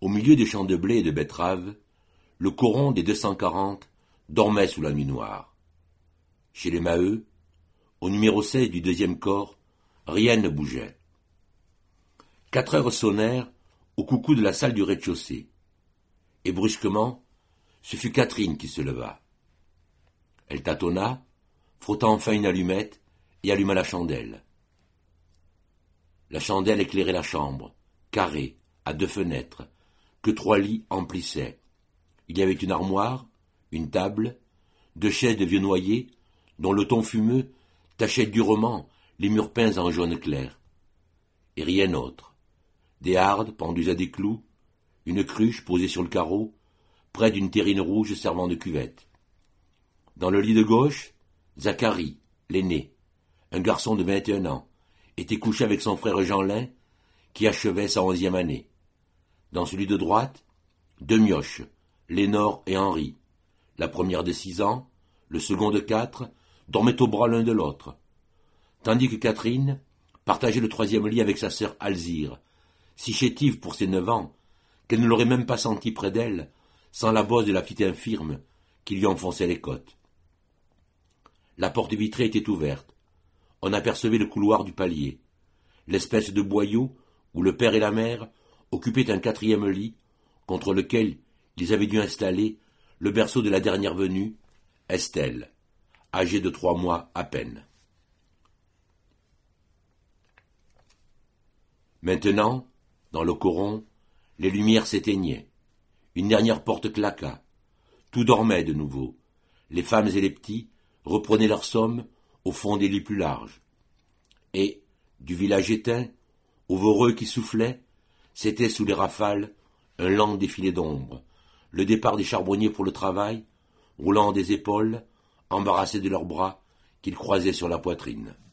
Au milieu des champs de blé et de betteraves, le coron des 240 dormait sous la nuit noire. Chez les Maheu, au numéro 16 du deuxième corps, rien ne bougeait. 4 heures sonnèrent au coucou de la salle du rez-de-chaussée. Et brusquement, ce fut Catherine qui se leva. Elle tâtonna, frotta enfin une allumette et alluma la chandelle. La chandelle éclairait la chambre, carrée, à 2 fenêtres, que 3 lits emplissaient. Il y avait une armoire, une table, 2 chaises de vieux noyer, dont le ton fumeux tachait durement les murs peints en jaune clair. Et rien autre. Des hardes pendues à des clous, une cruche posée sur le carreau, près d'une terrine rouge servant de cuvette. Dans le lit de gauche, Zacharie, l'aîné, un garçon de 21 ans, était couché avec son frère Jeanlin, qui achevait sa 11e année. Dans celui de droite, 2 mioches, Lénore et Henri. La première de 6 ans, le second de 4, dormaient au bras l'un de l'autre. Tandis que Catherine partageait le 3e lit avec sa sœur Alzire, si chétive pour ses 9 ans, qu'elle ne l'aurait même pas senti près d'elle, sans la bosse de la petite infirme qui lui enfonçait les côtes. La porte vitrée était ouverte. On apercevait le couloir du palier, l'espèce de boyau où le père et la mère occupaient un 4e lit, contre lequel ils avaient dû installer le berceau de la dernière venue, Estelle, âgée de 3 mois à peine. Maintenant, dans le coron, les lumières s'éteignaient. Une dernière porte claqua. Tout dormait de nouveau. Les femmes et les petits reprenaient leur somme au fond des lits plus larges. Et, du village éteint, au voreux qui soufflait, c'était sous les rafales un lent défilé d'ombre, le départ des charbonniers pour le travail, roulant des épaules, embarrassés de leurs bras qu'ils croisaient sur la poitrine.